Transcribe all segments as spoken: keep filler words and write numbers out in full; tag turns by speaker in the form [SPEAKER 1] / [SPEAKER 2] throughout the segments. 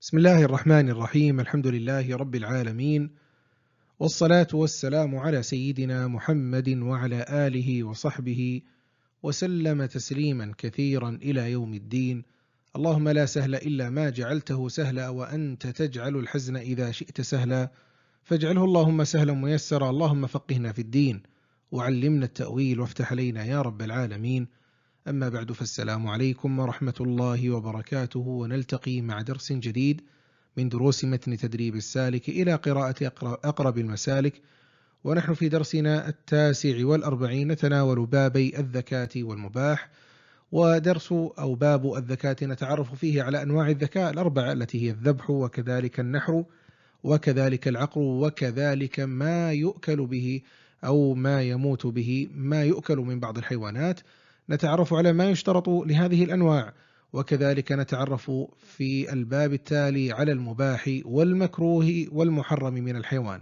[SPEAKER 1] بسم الله الرحمن الرحيم. الحمد لله رب العالمين، والصلاة والسلام على سيدنا محمد وعلى آله وصحبه وسلم تسليما كثيرا إلى يوم الدين. اللهم لا سهل إلا ما جعلته سهلا، وأنت تجعل الحزن إذا شئت سهلا، فاجعله اللهم سهلا ميسرا. اللهم فقهنا في الدين وعلمنا التأويل وافتح علينا يا رب العالمين. أما بعد، فالسلام عليكم ورحمة الله وبركاته، ونلتقي مع درس جديد من دروس متن تدريب السالك إلى قراءة أقرب المسالك، ونحن في درسنا التاسع والأربعين نتناول بابي الذكاة والمباح. ودرس أو باب الذكاة نتعرف فيه على أنواع الذكاء الأربعة التي هي الذبح، وكذلك النحر، وكذلك العقر، وكذلك ما يؤكل به أو ما يموت به، ما يؤكل من بعض الحيوانات. نتعرف على ما يشترط لهذه الأنواع، وكذلك نتعرف في الباب التالي على المباح والمكروه والمحرم من الحيوان.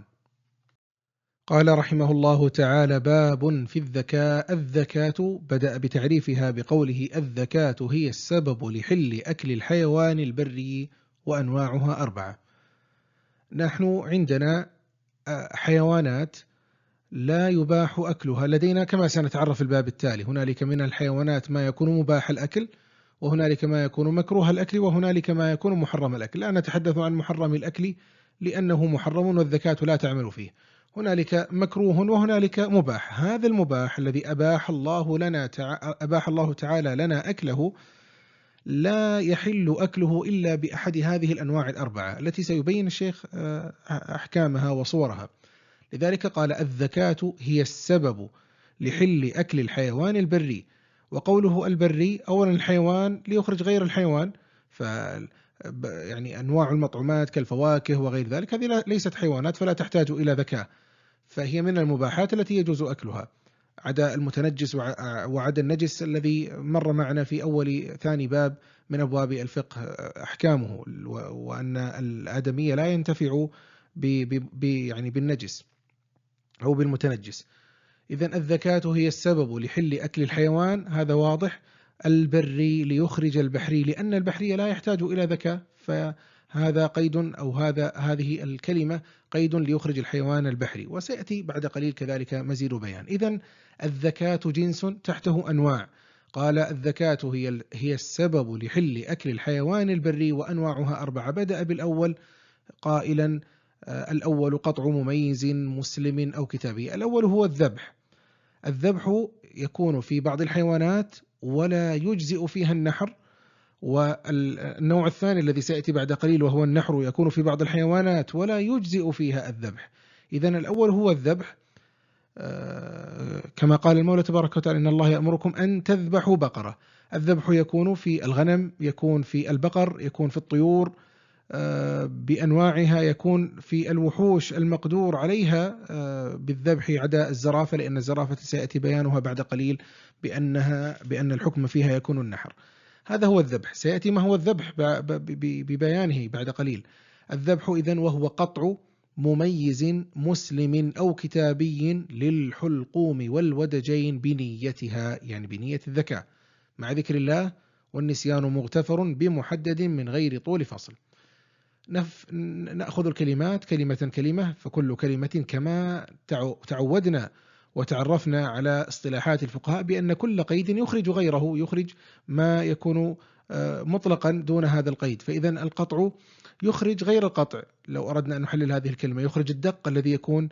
[SPEAKER 1] قال رحمه الله تعالى: باب في الذكاء. الذكاة بدأ بتعريفها بقوله: الذكاة هي السبب لحل أكل الحيوان البري وأنواعها أربعة. نحن عندنا حيوانات لا يباح أكلها لدينا كما سنتعرف الباب التالي. هنالك من الحيوانات ما يكون مباح الأكل، وهنالك ما يكون مكروه الأكل، وهنالك ما يكون محرم الأكل. لا نتحدث عن محرم الأكل لأنه محرم والذكاة لا تعمل فيه. هنالك مكروه وهنالك مباح. هذا المباح الذي أباح الله لنا تع... أباح الله تعالى لنا أكله، لا يحل أكله إلا بأحد هذه الأنواع الأربعة التي سيبين الشيخ أحكامها وصورها. لذلك قال: الذكاة هي السبب لحل أكل الحيوان البري. وقوله البري، أولا الحيوان ليخرج غير الحيوان، ف يعني أنواع المطعومات كالفواكه وغير ذلك هذه ليست حيوانات فلا تحتاج إلى ذكاء، فهي من المباحات التي يجوز أكلها، عدا المتنجس وعدا النجس الذي مر معنا في أول ثاني باب من أبواب الفقه أحكامه، وأن الآدمي لا ينتفع ب ب يعني بالنجس أو بالمتنجس. إذن الذكاة هي السبب لحل أكل الحيوان، هذا واضح. البري ليخرج البحري، لأن البحري لا يحتاج إلى ذكاء، فهذا قيد، أو هذا هذه الكلمة قيد ليخرج الحيوان البحري، وسيأتي بعد قليل كذلك مزيد بيان. إذن الذكاة جنس تحته أنواع. قال: الذكاة هي هي السبب لحل أكل الحيوان البري وأنواعها أربعة. بدأ بالأول قائلا: الأول قطع مميز مسلم أو كتابي. الأول هو الذبح. الذبح يكون في بعض الحيوانات ولا يجزئ فيها النحر. والنوع الثاني الذي سيأتي بعد قليل وهو النحر يكون في بعض الحيوانات ولا يجزئ فيها الذبح. إذن الأول هو الذبح، كما قال المولى تبارك وتعالى: إن الله يأمركم أن تذبحوا بقرة. الذبح يكون في الغنم، يكون في البقر، يكون في الطيور بأنواعها، يكون في الوحوش المقدور عليها بالذبح عدا الزرافة، لأن الزرافة سيأتي بيانها بعد قليل بأنها بأن الحكم فيها يكون النحر. هذا هو الذبح، سيأتي ما هو الذبح ببيانه بعد قليل. الذبح إذن وهو قطع مميز مسلم أو كتابي للحلقوم والودجين بنيتها، يعني بنية الذكاء، مع ذكر الله والنسيان مغتفر بمحدد من غير طول فصل. نف... نأخذ الكلمات كلمة كلمة، فكل كلمة كما تعودنا وتعرفنا على اصطلاحات الفقهاء بأن كل قيد يخرج غيره، يخرج ما يكون مطلقا دون هذا القيد. فإذا القطع يخرج غير القطع. لو أردنا أن نحلل هذه الكلمة، يخرج الدق الذي يكون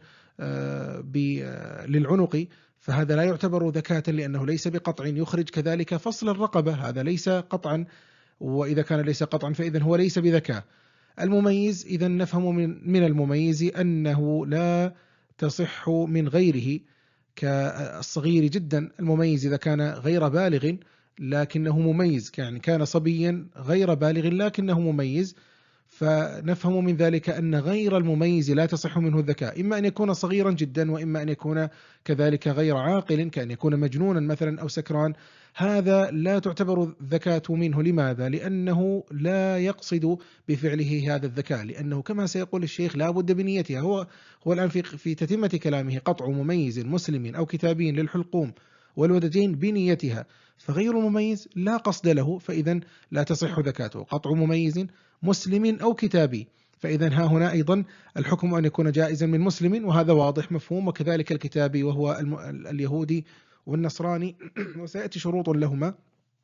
[SPEAKER 1] للعنق، فهذا لا يعتبر ذكاة لأنه ليس بقطع. يخرج كذلك فصل الرقبة، هذا ليس قطعا، وإذا كان ليس قطعا فإذا هو ليس بذكاء. المميز إذا نفهم من من المميز أنه لا تصح من غيره، كالصغير جدا. المميز إذا كان غير بالغ لكنه مميز، يعني كان صبيا غير بالغ لكنه مميز، فنفهم من ذلك أن غير المميز لا تصح منه الذكاء، إما أن يكون صغيرا جدا، وإما أن يكون كذلك غير عاقل، كأن يكون مجنونا مثلا أو سكران. هذا لا تعتبر الذكاة منه. لماذا؟ لأنه لا يقصد بفعله هذا الذكاء، لأنه كما سيقول الشيخ لا بد بنيتها. هو هو الآن في في تتمة كلامه: قطع مميز مسلم أو كتابي للحلقوم والودجين بنيتها، فغير المميز لا قصد له، فإذا لا تصح زكاته. قطع مميز مسلم أو كتابي، فإذا ها هنا أيضا الحكم أن يكون جائزا من مسلم، وهذا واضح مفهوم، وكذلك الكتابي وهو اليهودي والنصراني وسيأتي شروط لهما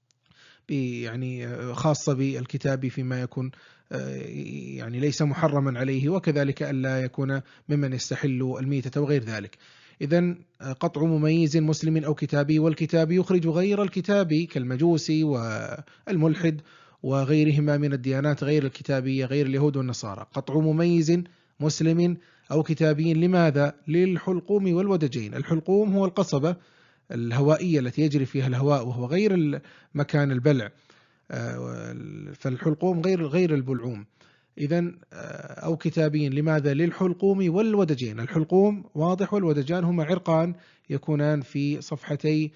[SPEAKER 1] يعني خاصة بالكتابي فيما يكون يعني ليس محرما عليه، وكذلك ألا يكون ممن يستحل الميتة وغير ذلك. إذن قطع مميز مسلم أو كتابي، والكتابي يخرج غير الكتابي كالمجوسي والملحد وغيرهما من الديانات غير الكتابية غير اليهود والنصارى. قطع مميز مسلم أو كتابي لماذا؟ للحلقوم والودجين. الحلقوم هو القصبة الهوائية التي يجري فيها الهواء، وهو غير مكان البلع، فالحلقوم غير غير البلعوم. إذن أو كتابين لماذا؟ للحلقوم والودجين. الحلقوم واضح، والودجان هما عرقان يكونان في صفحتي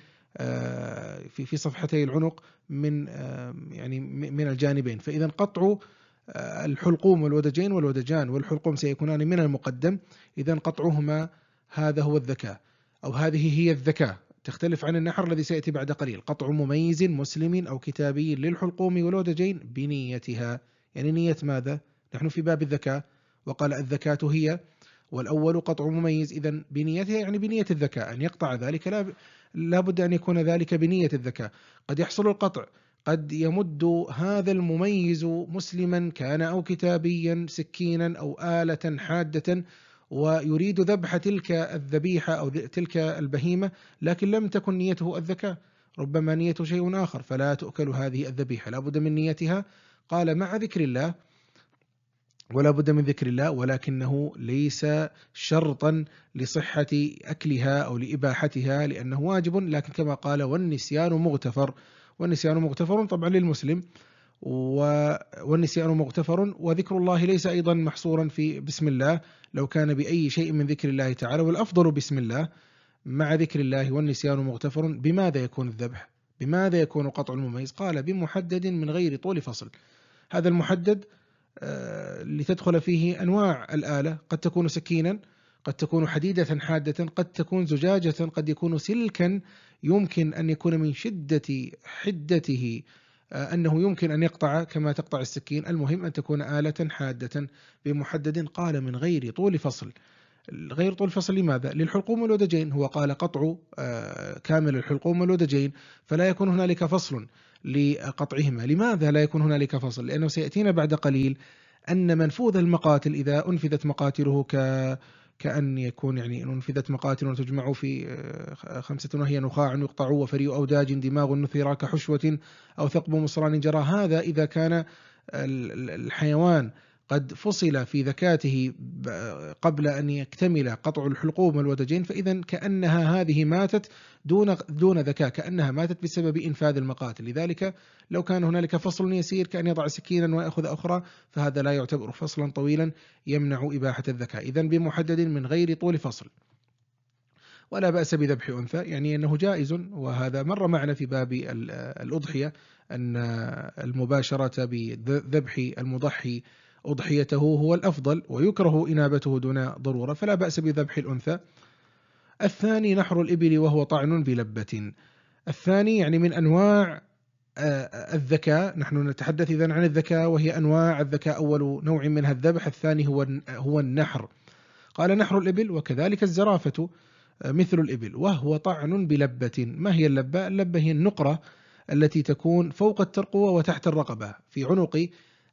[SPEAKER 1] في في صفحتي العنق من يعني من الجانبين. فإذا قطع الحلقوم والودجين، والودجان والحلقوم سيكونان من المقدم، إذن قطعهما هذا هو الذكاء، أو هذه هي الذكاء، تختلف عن النحر الذي سيأتي بعد قليل. قطع مميز مسلم أو كتابي للحلقوم والودجين بنيتها، يعني نية ماذا؟ نحن في باب الذكاء، وقال الذكاة هي، والأول قطع مميز، إذن بنيتها يعني بنية الذكاء، أن يقطع ذلك لا لا بد أن يكون ذلك بنية الذكاء. قد يحصل القطع، قد يمد هذا المميز مسلما كان أو كتابيا سكينا أو آلة حادة ويريد ذبح تلك الذبيحة أو تلك البهيمة، لكن لم تكن نيته الذكاء، ربما نيته شيء آخر، فلا تؤكل هذه الذبيحة، لا بد من نيتها. قال مع ذكر الله، ولا بد من ذكر الله، ولكنه ليس شرطا لصحة أكلها أو لإباحتها، لأنه واجب، لكن كما قال والنسيان مغتفر. والنسيان مغتفر طبعا للمسلم، والنسيان مغتفر، وذكر الله ليس أيضا محصورا في بسم الله، لو كان بأي شيء من ذكر الله تعالى، والأفضل بسم الله مع ذكر الله. والنسيان مغتفر. بماذا يكون الذبح؟ بماذا يكون قطع المميز؟ قال بمحدد من غير طول فصل. هذا المحدد آه لتدخل فيه أنواع الآلة، قد تكون سكينا، قد تكون حديدة حادة، قد تكون زجاجة، قد يكون سلكا يمكن أن يكون من شدة حدته أنه يمكن أن يقطع كما تقطع السكين. المهم أن تكون آلة حادة بمحدد. قال من غير طول فصل. غير طول فصل لماذا؟ للحلقوم والودجين، هو قال قطع كامل الحلقوم والودجين، فلا يكون هنالك فصل لقطعهما. لماذا لا يكون هنالك فصل؟ لأنه سيأتينا بعد قليل أن منفوذ المقاتل إذا أنفذت مقاتله ك كأن يكون يعني أنفذت مقاتل وتجمع في خمسة، وهي نخاع يقطع وفريء أوداج دماغ نثرا كحشوة أو ثقب مصران جرى. هذا إذا كان الحيوان قد فصل في ذكاته قبل أن يكتمل قطع الحلقوم والودجين، فإذا كأنها هذه ماتت دون دون ذكاء، كأنها ماتت بسبب إنفاذ المقاتل. لذلك لو كان هنالك فصل يسير كأن يضع سكينا ويأخذ أخرى، فهذا لا يعتبر فصلا طويلا يمنع إباحة الذكاء. إذن بمحدد من غير طول فصل. ولا بأس بذبح أنثى، يعني أنه جائز، وهذا مر معنا في باب الأضحية أن المباشرة بذبح المضحي أضحيته هو الأفضل، ويكره إنابته دون ضرورة، فلا بأس بذبح الأنثى. الثاني نحر الإبل وهو طعن بلبة. الثاني يعني من أنواع الذكاء. نحن نتحدث إذن عن الذكاء، وهي أنواع الذكاء. أول نوع منها الذبح، الثاني هو هو النحر. قال نحر الإبل، وكذلك الزرافة مثل الإبل، وهو طعن بلبة. ما هي اللبة؟ اللبة هي النقرة التي تكون فوق الترقوة وتحت الرقبة، في عنق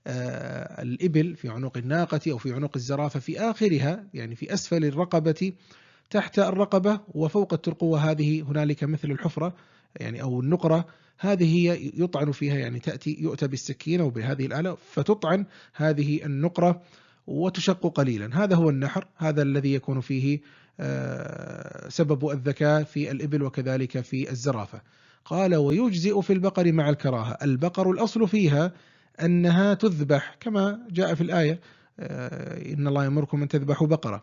[SPEAKER 1] الإبل، في عنق الناقة أو في عنق الزرافة، في آخرها يعني في أسفل الرقبة تحت الرقبة وفوق الترقوة. هذه هنالك مثل الحفرة يعني أو النقرة، هذه هي يطعن فيها، يعني تأتي يؤتى بالسكين أو بهذه الآلة فتطعن هذه النقرة وتشق قليلا. هذا هو النحر، هذا الذي يكون فيه سبب الذكاء في الإبل وكذلك في الزرافة. قال ويجزئ في البقر مع الكراهة. البقر الأصل فيها أنها تذبح كما جاء في الآية إن الله يأمركم أن تذبحوا بقرة،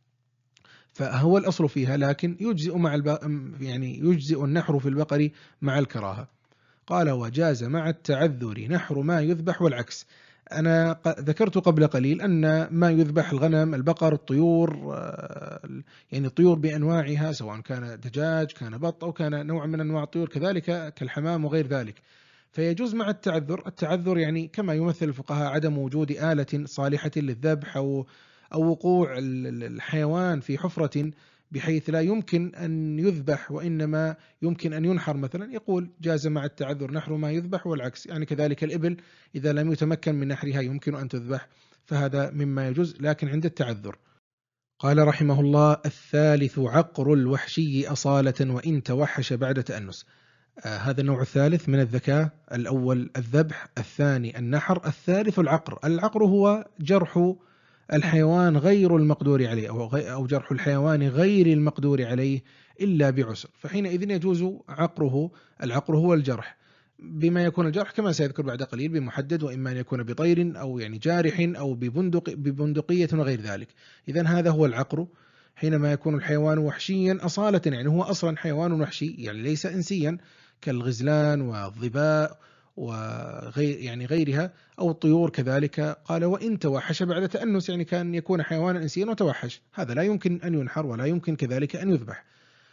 [SPEAKER 1] فهو الأصل فيها، لكن يجزئ مع الب... يعني يجزئ النحر في البقر مع الكراهة. قال وجاز مع التعذر نحر ما يذبح والعكس. أنا ذكرت قبل قليل أن ما يذبح الغنم، البقر، الطيور، يعني الطيور بأنواعها، سواء كان دجاج، كان بط، أو كان نوع من أنواع الطيور كذلك كالحمام وغير ذلك، فيجوز مع التعذر. التعذر يعني كما يمثل الفقهاء عدم وجود آلة صالحة للذبح، أو أو وقوع الحيوان في حفرة بحيث لا يمكن أن يذبح وإنما يمكن أن ينحر مثلا، يقول جاز مع التعذر نحر ما يذبح، والعكس يعني كذلك الإبل إذا لم يتمكن من نحرها يمكن أن تذبح، فهذا مما يجوز لكن عند التعذر. قال رحمه الله: الثالث عقر الوحشي أصالة وإن توحش بعد تأنس. آه هذا النوع الثالث من الذكاء: الأول الذبح، الثاني النحر، الثالث العقر. العقر هو جرح الحيوان غير المقدور عليه، أو, أو جرح الحيوان غير المقدور عليه إلا بعسر، فحينئذ يجوز عقره. العقر هو الجرح، بما يكون الجرح كما سيذكر بعد قليل بمحدد، وإما أن يكون بطير أو يعني جارح أو ببندق ببندقية وغير ذلك. إذن هذا هو العقر حينما يكون الحيوان وحشيا أصالة، يعني هو أصلا حيوان وحشي يعني ليس إنسيا كالغزلان والظباء وغير يعني غيرها، أو الطيور كذلك. قال: وإن توحش بعد تأنس، يعني كان يكون حيوانا إنسيا وتوحش، هذا لا يمكن أن ينحر ولا يمكن كذلك أن يذبح.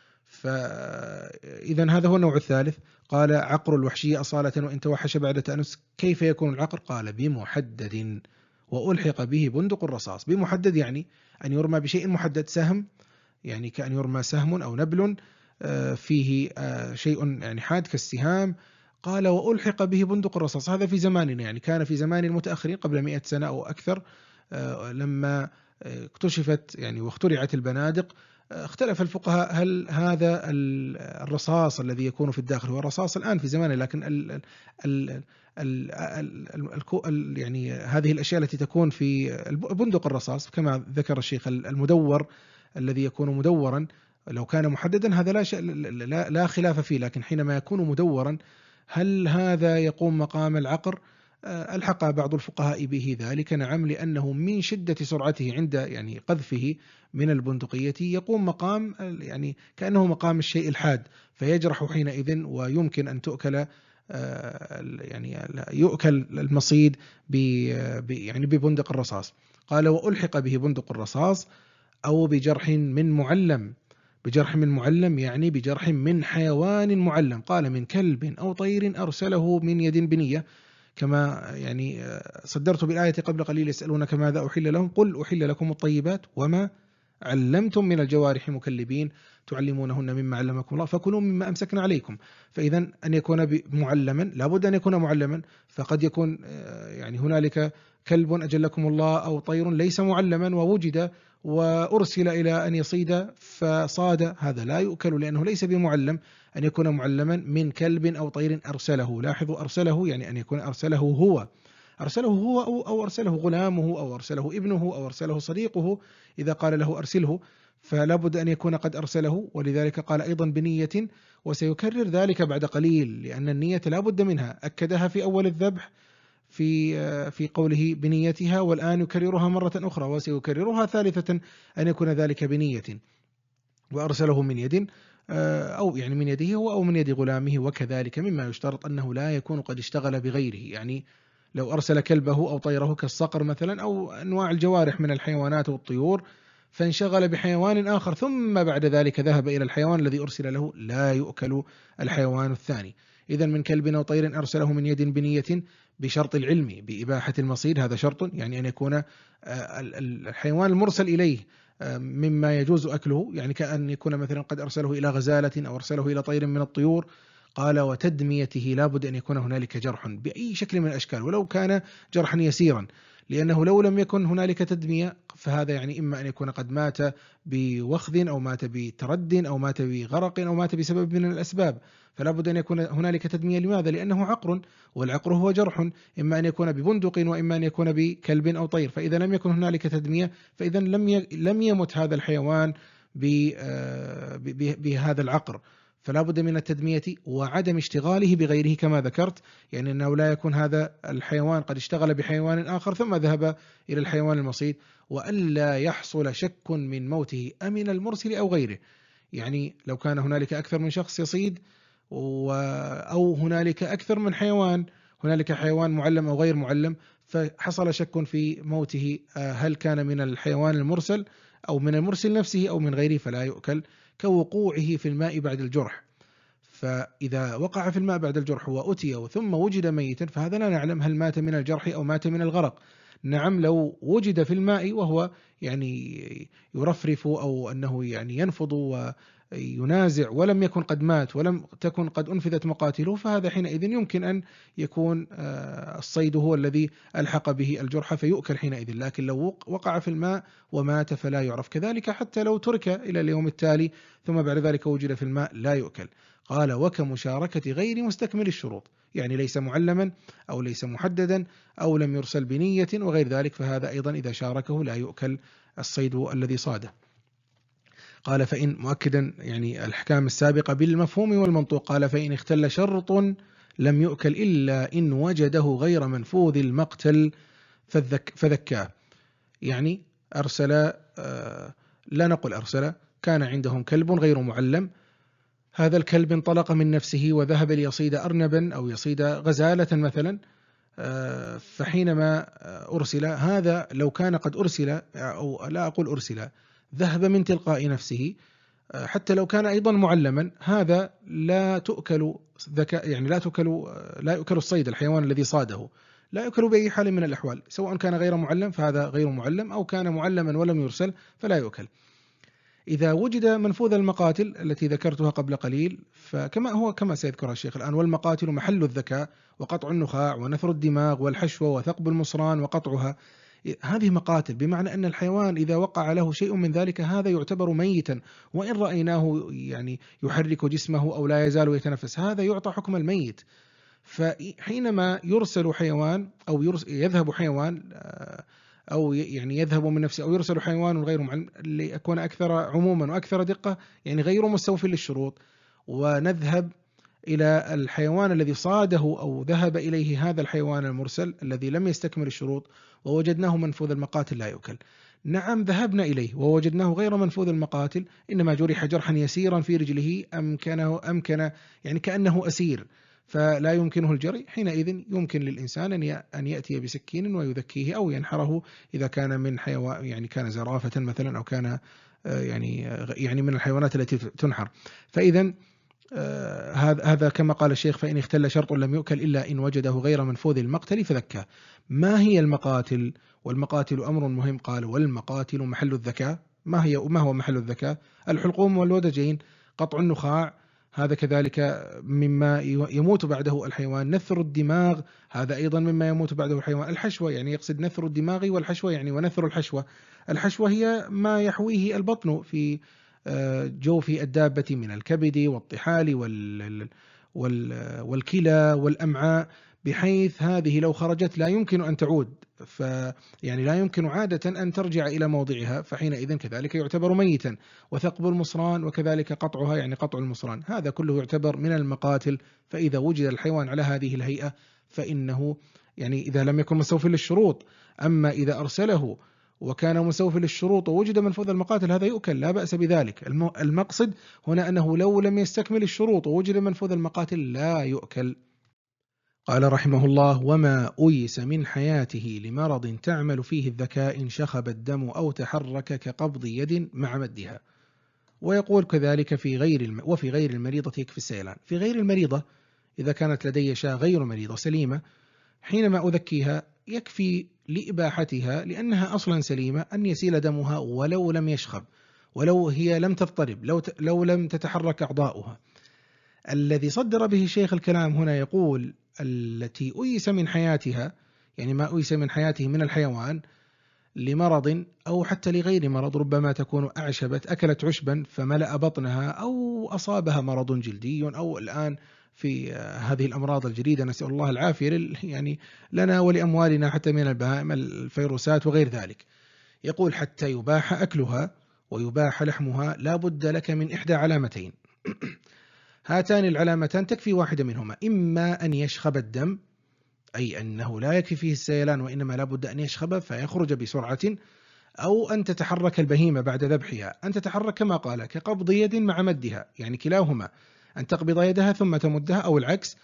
[SPEAKER 1] فإذا هذا هو النوع الثالث. قال: عقر الوحشي أصالة وإن توحش بعد تأنس. كيف يكون العقر؟ قال: بمحدد وألحق به بندق الرصاص. بمحدد يعني أن يرمى بشيء محدد، سهم، يعني كأن يرمى سهم أو نبل فيه شيء يعني حاد كالسهام. قال: وألحق به بندق الرصاص. هذا في زماننا، يعني كان في زمان المتأخرين قبل مئة سنة أو أكثر، لما اكتشفت يعني واخترعت البنادق، اختلف الفقهاء هل هذا الرصاص الذي يكون في الداخل هو الرصاص الآن في زمانه، لكن ال ال ال ال ال يعني هذه الأشياء التي تكون في بندق الرصاص كما ذكر الشيخ، المدور الذي يكون مدورا، لو كان محددا هذا لا, لا, لا خلاف فيه، لكن حينما يكون مدورا هل هذا يقوم مقام العقر؟ ألحق بعض الفقهاء به ذلك، نعم، لأنه من شدة سرعته عند يعني قذفه من البندقية يقوم مقام يعني كأنه مقام الشيء الحاد، فيجرح حينئذ ويمكن أن تؤكل يعني يؤكل المصيد يعني ببندق الرصاص. قال: وألحق به بندق الرصاص أو بجرح من معلم. بجرح من معلم يعني بجرح من حيوان معلم. قال: من كلب أو طير أرسله من يد بنية، كما يعني صدرت بالآية قبل قليل: يسألونك ماذا أحل لهم، قل أحل لكم الطيبات وما علمتم من الجوارح مكلبين تعلمونهن مما علمكم الله فكلوا مما أمسكنا عليكم. فإذا أن يكون معلما لابد أن يكون معلما، فقد يكون يعني هنالك كلب أجلكم الله أو طير ليس معلما ووجد وأرسل إلى أن يصيد فصاد، هذا لا يؤكل لأنه ليس بمعلم. أن يكون معلما من كلب أو طير أرسله. لاحظوا أرسله يعني أن يكون أرسله هو أرسله هو أو, أو أرسله غلامه أو أرسله ابنه أو أرسله صديقه. إذا قال له أرسله فلا بد أن يكون قد أرسله، ولذلك قال أيضا بنية، وسيكرر ذلك بعد قليل لأن النية لا بد منها، أكدها في أول الذبح في في قوله بنيتها، والآن يكررها مرة أخرى وسيكررها ثالثة أن يكون ذلك بنية. وأرسله من يد أو يعني من يده هو أو من يد غلامه. وكذلك مما يشترط أنه لا يكون قد اشتغل بغيره، يعني لو أرسل كلبه أو طيره كالصقر مثلا أو أنواع الجوارح من الحيوانات والطيور فانشغل بحيوان آخر ثم بعد ذلك ذهب إلى الحيوان الذي أرسل له، لا يؤكل الحيوان الثاني. إذن من كلب أو طير أرسله من يد بنية بشرط العلم بإباحة المصيد، هذا شرط، يعني أن يكون الحيوان المرسل إليه مما يجوز أكله، يعني كأن يكون مثلا قد أرسله إلى غزالة أو أرسله إلى طير من الطيور. قال: وتدميته لا بد أن يكون هنالك جرح بأي شكل من الأشكال ولو كان جرحا يسيرا، لأنه لو لم يكن هنالك تدمية فهذا يعني إما أن يكون قد مات بوخذ أو مات بترد أو مات بغرق أو مات بسبب من الأسباب، فلا بد أن يكون هنالك تدمية. لماذا؟ لأنه عقر، والعقر هو جرح، إما أن يكون ببندق وإما أن يكون بكلب أو طير. فإذا لم يكن هنالك تدمية فإذا لم لم يمت هذا الحيوان بهذا العقر، فلا بد من التدمية وعدم اشتغاله بغيره كما ذكرت، يعني أنه لا يكون هذا الحيوان قد اشتغل بحيوان آخر ثم ذهب إلى الحيوان المصيد، وألا يحصل شك من موته أمن المرسل أو غيره. يعني لو كان هنالك أكثر من شخص يصيد أو هنالك أكثر من حيوان، هنالك حيوان معلم أو غير معلم، فحصل شك في موته هل كان من الحيوان المرسل أو من المرسل نفسه أو من غيره فلا يؤكل، كوقوعه في الماء بعد الجرح. فإذا وقع في الماء بعد الجرح وأتي ثم وجد ميتا فهذا لا نعلم هل مات من الجرح أو مات من الغرق. نعم لو وجد في الماء وهو يعني يرفرف أو أنه يعني ينفض وينازع ولم يكن قد مات ولم تكن قد أنفذت مقاتله، فهذا حينئذ يمكن أن يكون الصيد هو الذي ألحق به الجرح فيؤكل حينئذ. لكن لو وقع في الماء ومات فلا يعرف. كذلك حتى لو ترك إلى اليوم التالي ثم بعد ذلك وجد في الماء لا يؤكل. قال وكمشاركة غير مستكمل الشروط، يعني ليس معلما أو ليس محددا أو لم يرسل بنية وغير ذلك، فهذا أيضا إذا شاركه لا يؤكل الصيد الذي صاده. قال فإن مؤكدا يعني الأحكام السابقة بالمفهوم والمنطوق. قال فإن اختل شرط لم يؤكل إلا إن وجده غير منفوذ المقتل فذك فذكاه. يعني أرسل، لا نقول أرسل، كان عندهم كلب غير معلم، هذا الكلب انطلق من نفسه وذهب ليصيد أرنبا أو يصيد غزالة مثلا، فحينما أرسل هذا لو كان قد أرسل أو لا أقول أرسل ذهب من تلقاء نفسه حتى لو كان أيضا معلما، هذا لا تؤكل ذكاء، يعني لا تؤكل لا يؤكل الصيد، الحيوان الذي صاده لا يؤكل بأي حال من الأحوال، سواء كان غير معلم فهذا غير معلم أو كان معلما ولم يرسل فلا يؤكل. إذا وجد منفوذ المقاتل التي ذكرتها قبل قليل، فكما هو كما سيذكرها الشيخ الآن، والمقاتل محل الذكاء وقطع النخاع ونثر الدماغ والحشوة وثقب المصران وقطعها، هذه مقاتل، بمعنى أن الحيوان إذا وقع له شيء من ذلك هذا يعتبر ميتا، وإن رأيناه يعني يحرك جسمه أو لا يزال يتنفس هذا يعطى حكم الميت. فحينما يرسل حيوان أو يذهب حيوان أو يعني يذهب من نفسه أو يرسل حيوان غير معلم ليكون أكثر عموما وأكثر دقة، يعني غير مستوفي للشروط، ونذهب إلى الحيوان الذي صاده أو ذهب إليه هذا الحيوان المرسل الذي لم يستكمل الشروط ووجدناه منفوذ المقاتل لا يؤكل. نعم ذهبنا إليه ووجدناه غير منفوذ المقاتل، إنما جرح جرحا يسيرا في رجله أمكنه أمكن يعني كأنه أسير فلا يمكنه الجري، حينئذ يمكن للإنسان أن يأتي بسكين ويذكيه أو ينحره إذا كان من حيوان، يعني كان زرافة مثلا أو كان يعني يعني من الحيوانات التي تنحر. فإذا هذا هذا كما قال الشيخ فإن اختل شرط لم يؤكل إلا إن وجده غير منفوذ المقتل فذكاه. ما هي المقاتل؟ والمقاتل أمر مهم. قال والمقاتل محل الذكاء. ما هي ما هو محل الذكاء؟ الحلقوم والودجين، قطع النخاع، هذا كذلك مما يموت بعده الحيوان، نثر الدماغ هذا أيضا مما يموت بعده الحيوان، الحشوة يعني يقصد نثر الدماغ والحشوة يعني ونثر الحشوة. الحشوة هي ما يحويه البطن في جوف الدابة من الكبد والطحال والكلى والأمعاء، بحيث هذه لو خرجت لا يمكن أن تعود، فيعني لا يمكن عادة أن ترجع إلى موضعها، فحينئذ كذلك يعتبر ميتا. وثقب المصران وكذلك قطعها يعني قطع المصران، هذا كله يعتبر من المقاتل. فإذا وجد الحيوان على هذه الهيئة فإنه يعني إذا لم يكن مستوفي للشروط، أما إذا أرسله وكان مستوفي للشروط ووجد منفوذ المقاتل هذا يؤكل لا بأس بذلك. المقصد هنا أنه لو لم يستكمل الشروط ووجد منفوذ المقاتل لا يؤكل. قال رحمه الله وما أيس من حياته لمرض تعمل فيه الذكاء إن شخب الدم أو تحرك كقبض يد مع مدها. ويقول كذلك في غير الم... وفي غير المريضة يكفي السيلان. في غير المريضة إذا كانت لدي شاة غير مريضة سليمة، حينما أذكيها يكفي لإباحتها لأنها أصلا سليمة أن يسيل دمها ولو لم يشخب، ولو هي لم تضطرب، لو, ت... لو لم تتحرك أعضاؤها. الذي صدر به الشيخ الكلام هنا يقول التي أيس من حياتها، يعني ما أيس من حياته من الحيوان لمرض أو حتى لغير مرض، ربما تكون أعشبت أكلت عشبا فملأ بطنها أو أصابها مرض جلدي، أو الآن في هذه الأمراض الجديدة نسأل الله العافية يعني لنا ولأموالنا حتى من البهائم الفيروسات وغير ذلك. يقول حتى يباح أكلها ويباح لحمها لا بد لك من إحدى علامتين. هاتان العلامتان تكفي واحدة منهما، إما أن يشخب الدم أي أنه لا يكفي فيه السيلان وإنما لا بد أن يشخب فيخرج بسرعة، أو أن تتحرك البهيمة بعد ذبحها، أن تتحرك كما قال كقبض يد مع مدها، يعني كلاهما، أن تقبض يدها ثم تمدها أو العكس،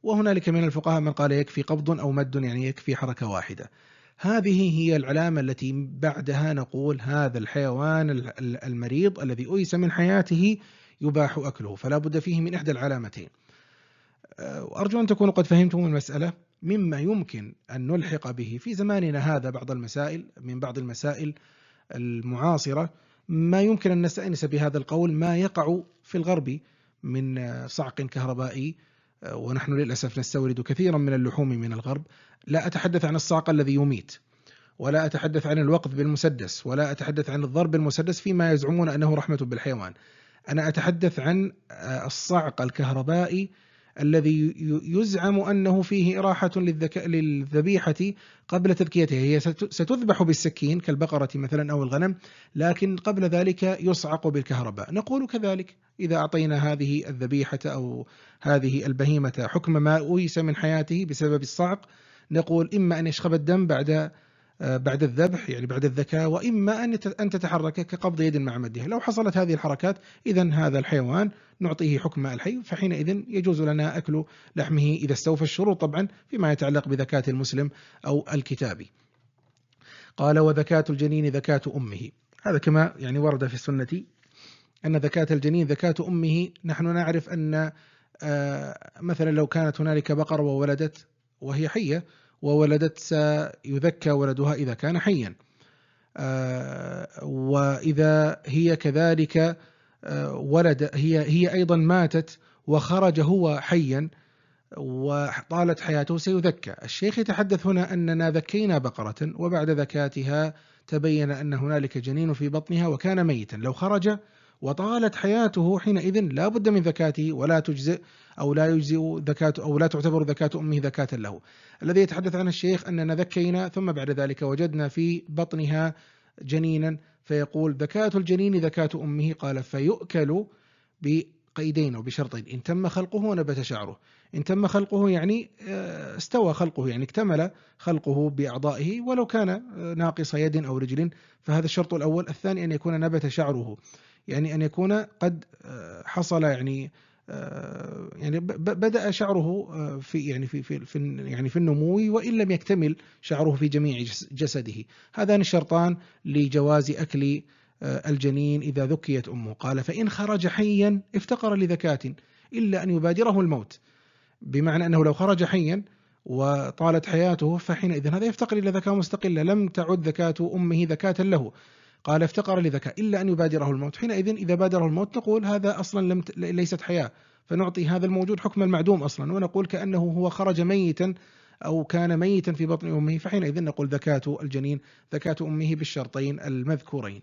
[SPEAKER 1] وهنالك من الفقهاء من قال يكفي قبض أو مد، يعني يكفي حركة واحدة. هذه هي العلامة التي بعدها نقول هذا الحيوان المريض الذي أيس من حياته يباح أكله، فلا بد فيه من إحدى العلامتين. وأرجو أن تكونوا قد فهمتم المسألة. مما يمكن أن نلحق به في زماننا هذا بعض المسائل، من بعض المسائل المعاصرة ما يمكن أن نستأنس بهذا القول ما يقع في الغرب من صعق كهربائي، ونحن للأسف نستورد كثيرا من اللحوم من الغرب. لا أتحدث عن الصعق الذي يميت، ولا أتحدث عن الوقذ بالمسدس، ولا أتحدث عن الضرب بالمسدس فيما يزعمون أنه رحمة بالحيوان. أنا أتحدث عن الصعق الكهربائي الذي يزعم أنه فيه إراحة للذبيحة قبل تذكيتها. هي ستذبح بالسكين كالبقرة مثلا أو الغنم، لكن قبل ذلك يصعق بالكهرباء. نقول كذلك إذا أعطينا هذه الذبيحة أو هذه البهيمة حكم ما أيس من حياته بسبب الصعق، نقول إما أن يشخب الدم بعد بعد الذبح، يعني بعد الذكاء، وإما أن تتحرك كقبض يد مع مدها. لو حصلت هذه الحركات إذن هذا الحيوان نعطيه حكم الحي، فحينئذ يجوز لنا أكل لحمه إذا استوفى الشروط طبعا فيما يتعلق بذكاة المسلم أو الكتابي. قال وذكاة الجنين ذكاة أمه، هذا كما يعني ورد في السنة أن ذكاة الجنين ذكاة أمه. نحن نعرف أن مثلا لو كانت هنالك بقرة وولدت وهي حية وولدت سيذكى ولدها إذا كان حيا، وإذا هي كذلك ولد هي هي أيضا ماتت وخرج هو حيا وطالت حياته سيذكى. الشيخ يتحدث هنا أننا ذكينا بقرة وبعد ذكاتها تبين أن هنالك جنين في بطنها وكان ميتا، لو خرج وطالت حياته حينئذ لا بد من ذكاته، ولا تجزئ أو لا يجزئ ذكاته أو لا تعتبر ذكاة أمه ذكاة له. الذي يتحدث عنه الشيخ أننا ذكينا ثم بعد ذلك وجدنا في بطنها جنينا، فيقول ذكاة الجنين ذكاة أمه. قال فيؤكل بقيدين وبشرطين: إن تم خلقه ونبت شعره. إن تم خلقه يعني استوى خلقه، يعني اكتمل خلقه بأعضائه ولو كان ناقص يد أو رجل، فهذا الشرط الأول. الثاني أن يكون نبت شعره، يعني أن يكون قد حصل يعني يعني بدأ شعره في يعني في في يعني في النمو، وإن لم يكتمل شعره في جميع جسده. هذان الشرطان لجواز أكل الجنين إذا ذكيت أمه. قال فإن خرج حيا افتقر لذكاة إلا أن يبادره الموت، بمعنى أنه لو خرج حيا وطالت حياته فحينئذ هذا يفتقر إلى ذكاة مستقلة، لم تعد ذكاة أمه ذكاة له. قال افتقر لذكاء إلا أن يبادره الموت. حينئذ إذا بادره الموت نقول هذا أصلا لم ليست حياة، فنعطي هذا الموجود حكم المعدوم أصلا، ونقول كأنه هو خرج ميتا أو كان ميتا في بطن أمه، فحينئذ نقول ذكاة الجنين ذكاة أمه بالشرطين المذكورين.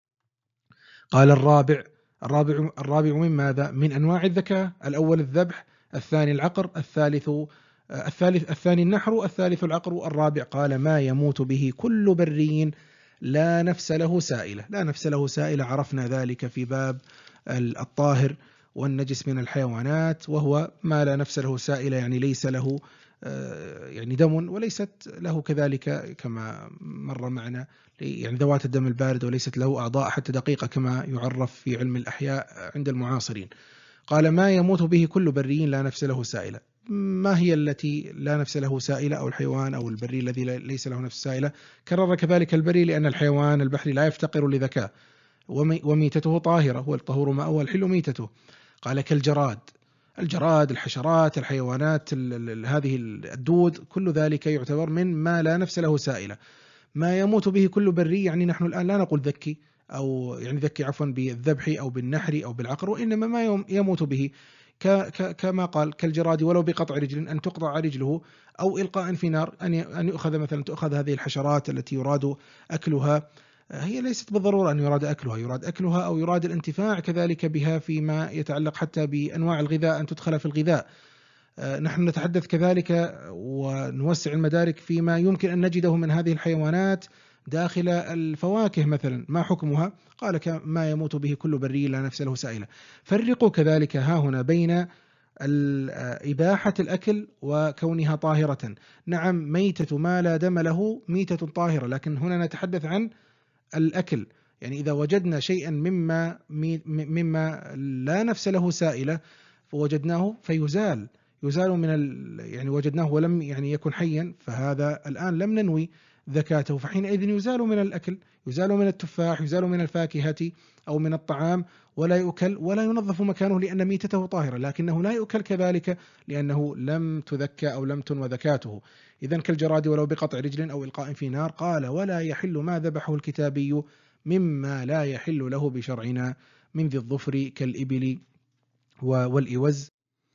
[SPEAKER 1] قال الرابع الرابع الرابع من ماذا؟ من أنواع الذكاة: الأول الذبح، الثاني العقر، الثالث الثالث الثاني النحر، الثالث العقر، الرابع قال ما يموت به كل بري لا نفس له سائلة. لا نفس له سائلة عرفنا ذلك في باب الطاهر والنجس من الحيوانات، وهو ما لا نفس له سائلة، يعني ليس له يعني دم وليست له كذلك كما مر معنا يعني ذوات الدم البارد، وليست له أعضاء حتى دقيقة كما يعرف في علم الأحياء عند المعاصرين. قال ما يموت به كل بري لا نفس له سائلة. ما هي التي لا نفس له سائلة؟ أو الحيوان أو البري الذي ليس له نفس سائلة. كرر كذلك البري لأن الحيوان البحري لا يفتقر لذكاء وميتته طاهرة، هو الطهور ماءه والحل ميتته. قال كالجراد، الجراد الحشرات الحيوانات هذه الدود كل ذلك يعتبر من ما لا نفس له سائلة. ما يموت به كل بري يعني نحن الآن لا نقول ذكي أو يعني ذكي عفوا بالذبح أو بالنحر أو بالعقر، وإنما ما يموت به كما قال كالجراد ولو بقطع رجل، أن تقطع رجله، أو إلقاء في نار، أن يؤخذ مثلا تؤخذ هذه الحشرات التي يراد أكلها. هي ليست بالضرورة أن يراد أكلها، يراد أكلها أو يراد الانتفاع كذلك بها فيما يتعلق حتى بأنواع الغذاء أن تدخل في الغذاء. نحن نتحدث كذلك ونوسع المدارك فيما يمكن أن نجده من هذه الحيوانات داخل الفواكه مثلا، ما حكمها؟ قال ما يموت به كل بري لا نفس له سائلة. فرقوا كذلك ها هنا بين إباحة الأكل وكونها طاهرة. نعم ميتة ما لا دم له ميتة طاهرة، لكن هنا نتحدث عن الأكل، يعني إذا وجدنا شيئا مما مما لا نفس له سائلة فوجدناه فيزال يزال من ال يعني وجدناه ولم يعني يكن حيا، فهذا الآن لم ننوي ذكاته، فحينئذ يزال من الأكل، يزال من التفاح، يزال من الفاكهة أو من الطعام، ولا يؤكل ولا ينظف مكانه لأن ميتته طاهرة، لكنه لا يؤكل كذلك لأنه لم تذكى أو لم تنوى ذكاته. إذن كالجراد ولو بقطع رجل أو إلقاء في نار. قال ولا يحل ما ذبحه الكتابي مما لا يحل له بشرعنا من ذي الظفر كالإبل والإوز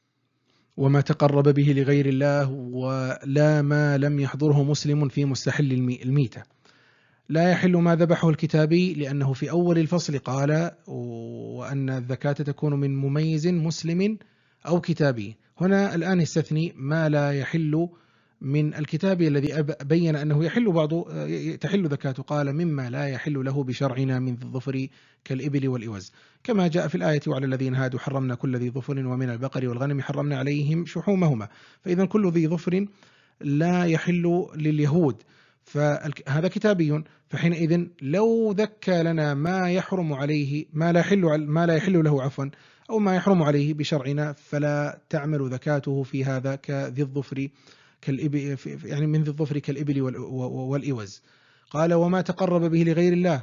[SPEAKER 1] وما تقرب به لغير الله، ولا ما لم يحضره مسلم في مستحل الميتة. لا يحل ما ذبحه الكتابي لأنه في أول الفصل قال وأن الذكاة تكون من مميز مسلم أو كتابي. هنا الآن استثني ما لا يحل من الكتابي الذي بين أنه يحل بعض تحل ذكاته، قال مما لا يحل له بشرعنا من ذي الظفر كالإبل والإوز، كما جاء في الآية وعلى الذين هادوا حرمنا كل ذي ظفر ومن البقر والغنم حرمنا عليهم شحومهما. فإذا كل ذي ظفر لا يحل لليهود، فهذا كتابي، فحينئذ لو ذكى لنا ما يحرم عليه ما لا يحل ما لا يحل له عفوا أو ما يحرم عليه بشرعنا فلا تعمل ذكاته في هذا كذي الظفر كالإبل، يعني من ذي الظفر كالإبل والإوز. قال وما تقرب به لغير الله،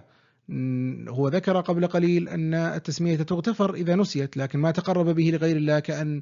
[SPEAKER 1] هو ذكر قبل قليل أن التسمية تغتفر إذا نسيت، لكن ما تقرب به لغير الله كأن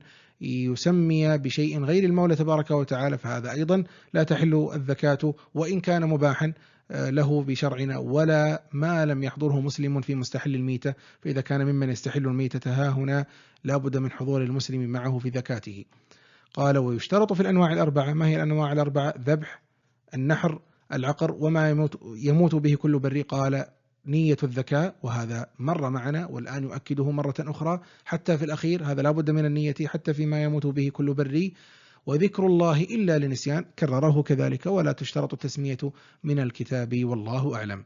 [SPEAKER 1] يسمي بشيء غير المولى تبارك وتعالى فهذا أيضا لا تحل الذكاة وإن كان مباحا له بشرعنا، ولا ما لم يحضره مسلم في مستحل الميتة، فإذا كان ممن يستحل الميتة ها هنا لا بد من حضور المسلم معه في ذكاته. قال ويشترط في الأنواع الأربعة. ما هي الأنواع الأربعة؟ ذبح، النحر، العقر، وما يموت, يموت به كل بري. قال نية الذكاء، وهذا مر معنا والآن يؤكده مرة أخرى حتى في الأخير، هذا لا بد من النية حتى فيما يموت به كل بري. وذكر الله إلا لنسيان، كرره كذلك، ولا تشترط التسمية من الكتاب والله أعلم.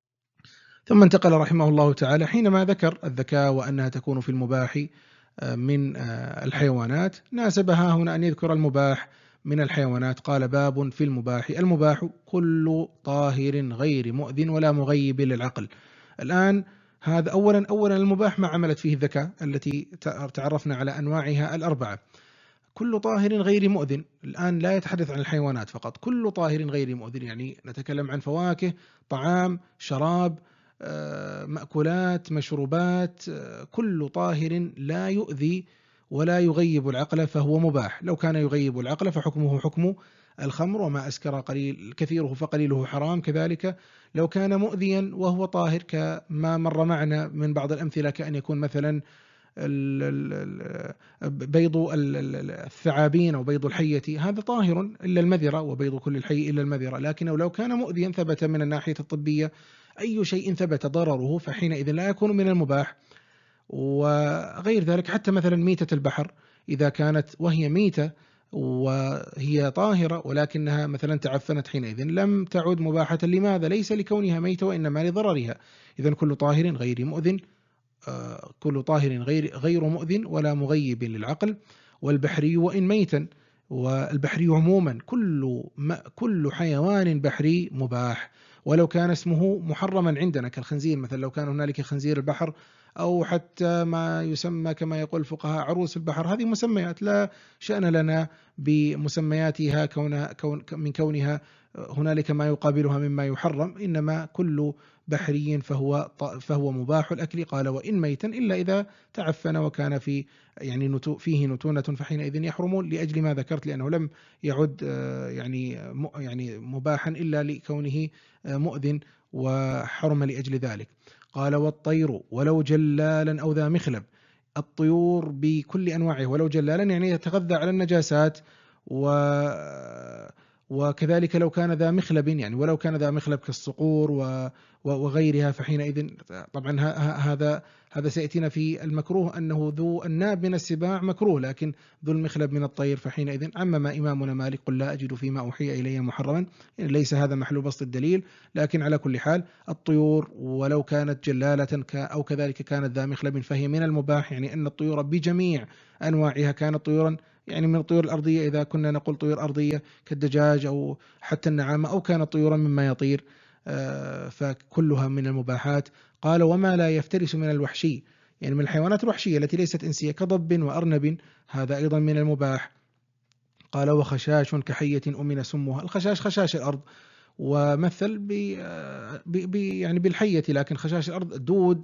[SPEAKER 1] ثم انتقل رحمه الله تعالى حينما ذكر الذكاء وأنها تكون في المباح من الحيوانات، ناسبها هنا أن يذكر المباح من الحيوانات. قال باب في المباح. المباح كل طاهر غير مؤذن ولا مغيب للعقل. الآن هذا أولا أولا المباح ما عملت فيه الذكاء التي تعرفنا على أنواعها الأربعة. كل طاهر غير مؤذن، الآن لا يتحدث عن الحيوانات فقط، كل طاهر غير مؤذن، يعني نتكلم عن فواكه، طعام، شراب، مأكولات، مشروبات، كل طاهر لا يؤذي ولا يغيب العقل فهو مباح. لو كان يغيب العقل فحكمه حكم الخمر، وما أسكر قليل كثيره فقليله حرام. كذلك لو كان مؤذيا وهو طاهر كما مر معنا من بعض الأمثلة، كأن يكون مثلا بيض الثعابين أو بيض الحية، هذا طاهر إلا المذرة، وبيض كل الحي إلا المذرة. لكنه لو كان مؤذيا ثبت من الناحية الطبية أي شيء ثبت ضرره فحينئذ لا يكون من المباح. وغير ذلك حتى مثلا ميتة البحر إذا كانت وهي ميتة وهي طاهرة ولكنها مثلا تعفنت، حينئذ لم تعد مباحة. لماذا؟ ليس لكونها ميتة وإنما لضررها. إذن كل طاهر غير مؤذن كل طاهر غير غير مؤذن ولا مغيب للعقل. والبحري وإن ميتا، والبحري عموما كل كل حيوان بحري مباح ولو كان اسمه محرما عندنا كالخنزير مثلا، لو كان هنالك خنزير البحر أو حتى ما يسمى كما يقول الفقهاء عروس البحر، هذه مسميات لا شأن لنا بمسمياتها كونها كون من كونها هنالك ما يقابلها مما يحرم، إنما كل بحري فهو فهو مباح الأكل. قال وإن ميتا إلا إذا تعفن وكان في يعني نتو فيه نتونة فحينئذ يحرم، لأجل ما ذكرت لأنه لم يعد يعني يعني مباحا إلا لكونه مؤذن وحرم لأجل ذلك. قال والطير ولو جلالا أو ذا مخلب. الطيور بكل أنواعه ولو جلالا يعني يتغذى على النجاسات، و وكذلك لو كان ذا مخلب يعني ولو كان ذا مخلب كالصقور وغيرها فحينئذ طبعا هذا هذا سيأتينا في المكروه أنه ذو الناب من السباع مكروه، لكن ذو المخلب من الطير فحينئذ عمم إمامنا مالك قل لا أجد فيما أوحي إلي محرما، يعني ليس هذا محل بسط الدليل. لكن على كل حال الطيور ولو كانت جلالة أو كذلك كانت ذا مخلب فهي من المباح، يعني أن الطيور بجميع أنواعها كانت طيورا يعني من الطيور الأرضية إذا كنا نقول طيور أرضية كالدجاج أو حتى النعامة، أو كانت طيورا مما يطير فكلها من المباحات. قال وما لا يفترس من الوحشي يعني من الحيوانات الوحشية التي ليست إنسية كضب وأرنب، هذا أيضا من المباح. قال وخشاش كحية أمن سمها. الخشاش خشاش الأرض، ومثل ب ب يعني بالحية، لكن خشاش الأرض الدود،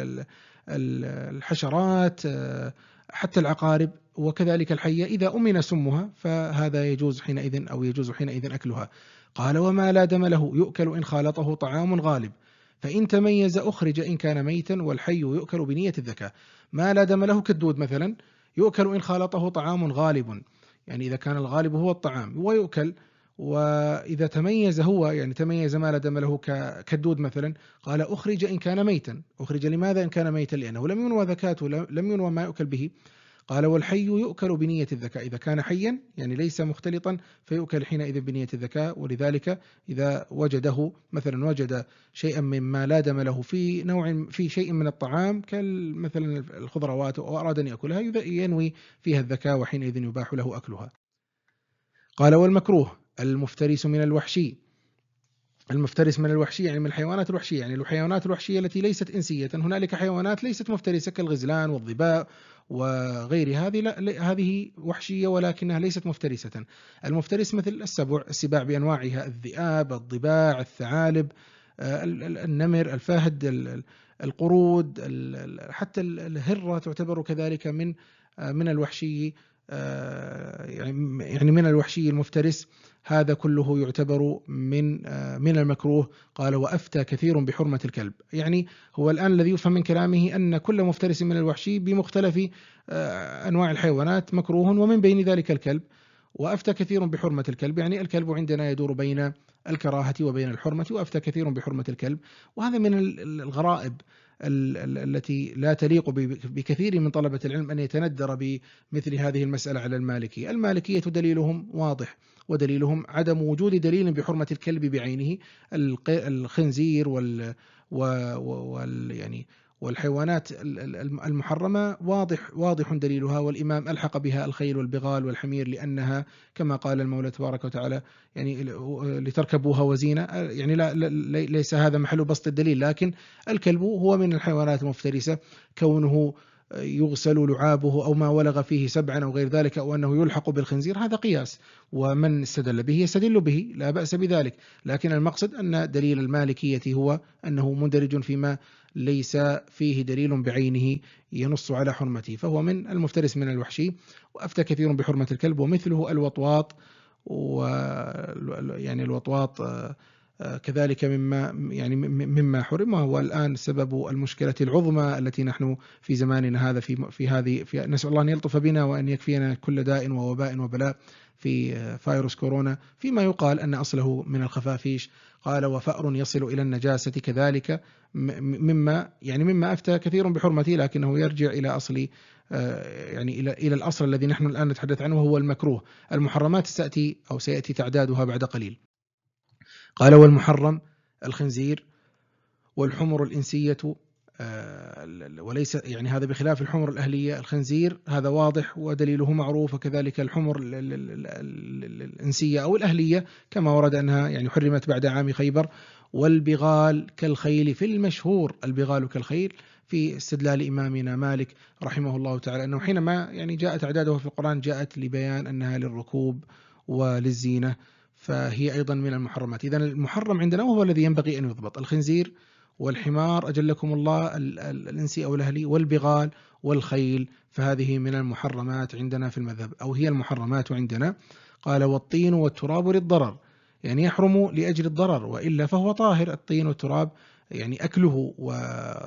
[SPEAKER 1] الحشرات، حتى العقارب، وكذلك الحية إذا أمن سمها فهذا يجوز حينئذ أو يجوز حينئذ أكلها. قال وما لا دم له يؤكل إن خالطه طعام غالب، فإن تميز أخرج إن كان ميتا، والحي يؤكل بنية الذكاء. ما لا دم له كالدود مثلا يؤكل إن خالطه طعام غالب، يعني إذا كان الغالب هو الطعام ويؤكل. وإذا تميز هو، يعني تميز ما لا دم له كالدود مثلا، قال أخرج إن كان ميتا. أخرج لماذا إن كان ميتا؟ لأنه لم ينوى ذكاته، لم ينوى ما يؤكل به. قال والحي يؤكل بنية الذكاء، إذا كان حيا يعني ليس مختلطا فيؤكل حينئذ بنية الذكاء. ولذلك إذا وجده مثلا، وجد شيئا مما لا دم له في نوع في شيء من الطعام كمثلا الخضروات وأراد أن يأكلها ينوي فيها الذكاء، وحينئذ يباح له أكلها. قال والمكروه المفترس من الوحشي. المفترس من الوحشي يعني من الحيوانات الوحشية، يعني الحيوانات الوحشية التي ليست إنسية. هنالك حيوانات ليست مفترسة كالغزلان والظباء وغير هذه، لا هذه وحشية ولكنها ليست مفترسة. المفترس مثل السبع السباع بأنواعها، الذئاب، الضباع، الثعالب، النمر، الفهد، القرود، حتى الهرة تعتبر كذلك من من الوحشي، يعني من الوحشي المفترس. هذا كله يعتبر من من المكروه. قال وأفتى كثير بحرمة الكلب، يعني هو الآن الذي يفهم من كلامه أن كل مفترس من الوحشي بمختلف أنواع الحيوانات مكروه، ومن بين ذلك الكلب. وأفتى كثير بحرمة الكلب، يعني الكلب عندنا يدور بين الكراهة وبين الحرمة، وأفتى كثير بحرمة الكلب. وهذا من الغرائب التي لا تليق بكثير من طلبة العلم أن يتندر بمثل هذه المسألة على المالكية. المالكية دليلهم واضح، ودليلهم عدم وجود دليل بحرمة الكلب بعينه. الخنزير وال, وال يعني والحيوانات المحرمة واضح واضح دليلها، والإمام ألحق بها الخيل والبغال والحمير، لأنها كما قال المولى تبارك وتعالى يعني لتركبوها وزينة، يعني لا ليس هذا محل بسط الدليل. لكن الكلب هو من الحيوانات المفترسة، كونه يغسل لعابه أو ما ولغ فيه سبعا أو غير ذلك، أو أنه يلحق بالخنزير، هذا قياس، ومن استدل به يستدل به، لا بأس بذلك. لكن المقصد أن دليل المالكية هو أنه مندرج فيما ليس فيه دليل بعينه ينص على حرمته، فهو من المفترس من الوحشي. وأفتى كثير بحرمة الكلب، ومثله الوطواط، ويعني الوطواط كذلك مما يعني مما حرم، وهو الآن سبب المشكلة العظمى التي نحن في زماننا هذا في في هذه في نسأل الله أن يلطف بنا وأن يكفينا كل داء ووباء وبلاء في فيروس كورونا، فيما يقال أن أصله من الخفافيش. قال وفأر يصل إلى النجاسة كذلك مما يعني مما أفتى كثير بحرمته، لكنه يرجع إلى أصل يعني إلى إلى الأصل الذي نحن الآن نتحدث عنه، وهو المكروه. المحرمات ستأتي أو سيأتي تعدادها بعد قليل. قال والمحرم الخنزير والحمر الإنسية، وليس يعني هذا بخلاف الحمر الأهلية. الخنزير هذا واضح ودليله معروف، وكذلك الحمر الإنسية أو الأهلية كما ورد أنها يعني حرمت بعد عام خيبر. والبغال كالخيل في المشهور، البغال كالخيل في استدلال إمامنا مالك رحمه الله تعالى، أنه حينما يعني جاءت أعدادها في القرآن جاءت لبيان أنها للركوب وللزينة، فهي أيضا من المحرمات. إذن المحرم عندنا وهو الذي ينبغي أن يضبط: الخنزير والحمار أجلكم الله الإنسي أو الأهلي، والبغال والخيل، فهذه من المحرمات عندنا في المذهب، أو هي المحرمات عندنا. قال والطين والتراب للضرر، يعني يحرم لأجل الضرر، وإلا فهو طاهر. الطين والتراب يعني أكله و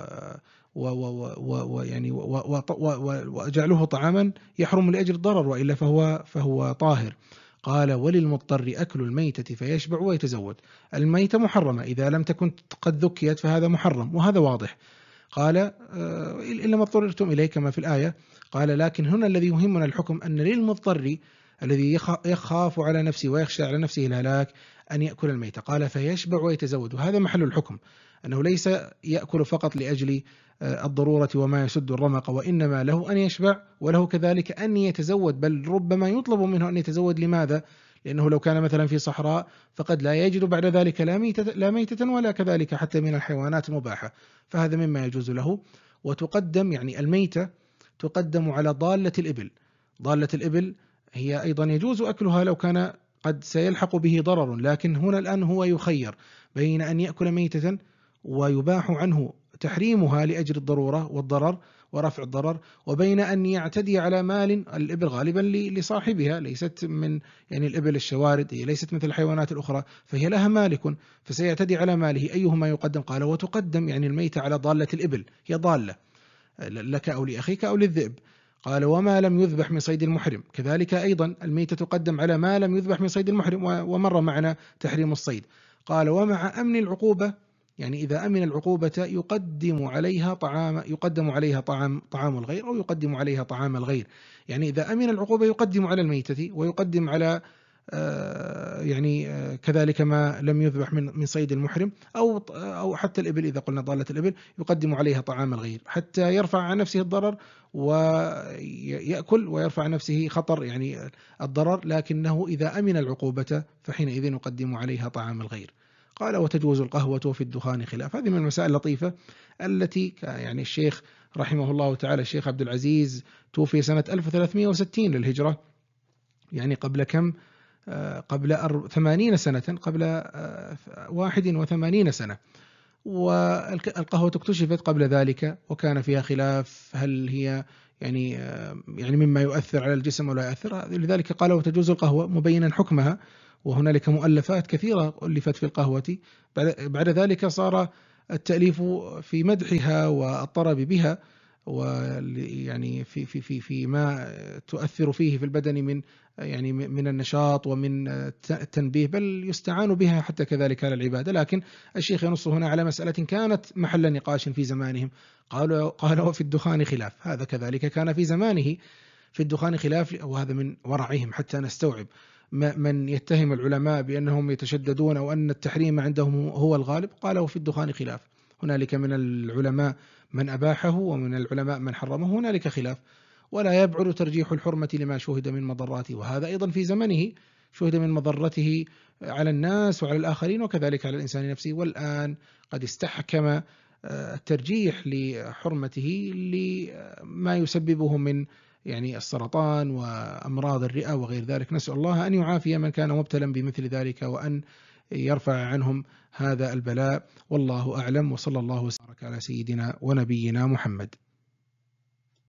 [SPEAKER 1] ويعني وجعله طعاما يحرم لأجل الضرر، وإلا فهو فهو طاهر. قال وللمضطر أكل الميتة فيشبع ويتزود. الميتة محرمة إذا لم تكن قد ذكيت، فهذا محرم وهذا واضح. قال إلا ما اضطررتم إليه كما في الآية. قال لكن هنا الذي يهمنا الحكم أن للمضطر الذي يخاف على نفسه ويخشى على نفسه الهلاك أن يأكل الميتة. قال فيشبع ويتزود، وهذا محل الحكم، أنه ليس يأكل فقط لأجل الضرورة وما يسد الرمق، وإنما له أن يشبع وله كذلك أن يتزود، بل ربما يطلب منه أن يتزود. لماذا؟ لأنه لو كان مثلا في صحراء فقد لا يجد بعد ذلك لا ميتة, لا ميتة ولا كذلك حتى من الحيوانات المباحة، فهذا مما يجوز له. وتقدم يعني الميتة تقدم على ضالة الإبل. ضالة الإبل هي أيضا يجوز أكلها لو كان قد سيلحق به ضرر، لكن هنا الآن هو يخير بين أن يأكل ميتة ويباح عنه تحريمها لأجل الضرورة والضرر ورفع الضرر، وبين أن يعتدي على مال الإبل غالبا لصاحبها، ليست من يعني الإبل الشوارد، هي ليست مثل الحيوانات الأخرى فهي لها مالك، فسيعتدي على ماله. أيهما يقدم؟ قال وتقدم يعني الميتة على ضالة الإبل، هي ضالة لك أو لأخيك أو للذئب. قال وما لم يذبح من صيد المحرم، كذلك أيضا الميتة تقدم على ما لم يذبح من صيد المحرم، ومر معنا تحريم الصيد. قال ومع أمن العقوبة، يعني إذا أمن العقوبة يقدم عليها طعام يقدم عليها طعام طعام الغير، أو يقدم عليها طعام الغير. يعني إذا أمن العقوبة يقدم على الميتة ويقدم على آه يعني آه كذلك ما لم يذبح من من صيد المحرم، أو أو حتى الإبل، إذا قلنا ضالة الإبل يقدم عليها طعام الغير حتى يرفع عن نفسه الضرر ويأكل ويرفع عن نفسه خطر يعني الضرر، لكنه إذا أمن العقوبة فحينئذ يقدم عليها طعام الغير. قال وتجوز القهوة في الدخان خلاف. هذه من المسائل اللطيفة التي يعني الشيخ رحمه الله تعالى الشيخ عبد العزيز توفي سنة ألف وثلاثمائة وستين للهجرة، يعني قبل كم؟ قبل ثمانين سنة، قبل واحد وثمانين سنة. والقهوة اكتشفت قبل ذلك وكان فيها خلاف هل هي يعني يعني مما يؤثر على الجسم ولا يؤثر، لذلك قال وتجوز القهوة مبينا حكمها، وهنالك مؤلفات كثيرة ألفت في القهوة. بعد ذلك صار التأليف في مدحها والطرب بها، ويعني في في في في ما تؤثر فيه في البدن من يعني من النشاط ومن التنبيه، بل يستعان بها حتى كذلك على العبادة. لكن الشيخ ينص هنا على مسألة كانت محل نقاش في زمانهم. قالوا قال وفي الدخان خلاف، هذا كذلك كان في زمانه في الدخان خلاف، وهذا من ورعهم حتى نستوعب من يتهم العلماء بأنهم يتشددون أو أن التحريم عندهم هو الغالب. قال وفي الدخان خلاف، هنالك من العلماء من أباحه ومن العلماء من حرمه، هنالك خلاف. ولا يبعد ترجيح الحرمة لما شهد من مضراته، وهذا أيضا في زمنه شهد من مضرته على الناس وعلى الآخرين وكذلك على الإنسان نفسه. والآن قد استحكم الترجيح لحرمته لما يسببه من يعني السرطان وأمراض الرئة وغير ذلك. نسأل الله أن يعافي من كان مبتلا بمثل ذلك وأن يرفع عنهم هذا البلاء، والله أعلم، وصلى الله وسلم على سيدنا ونبينا محمد.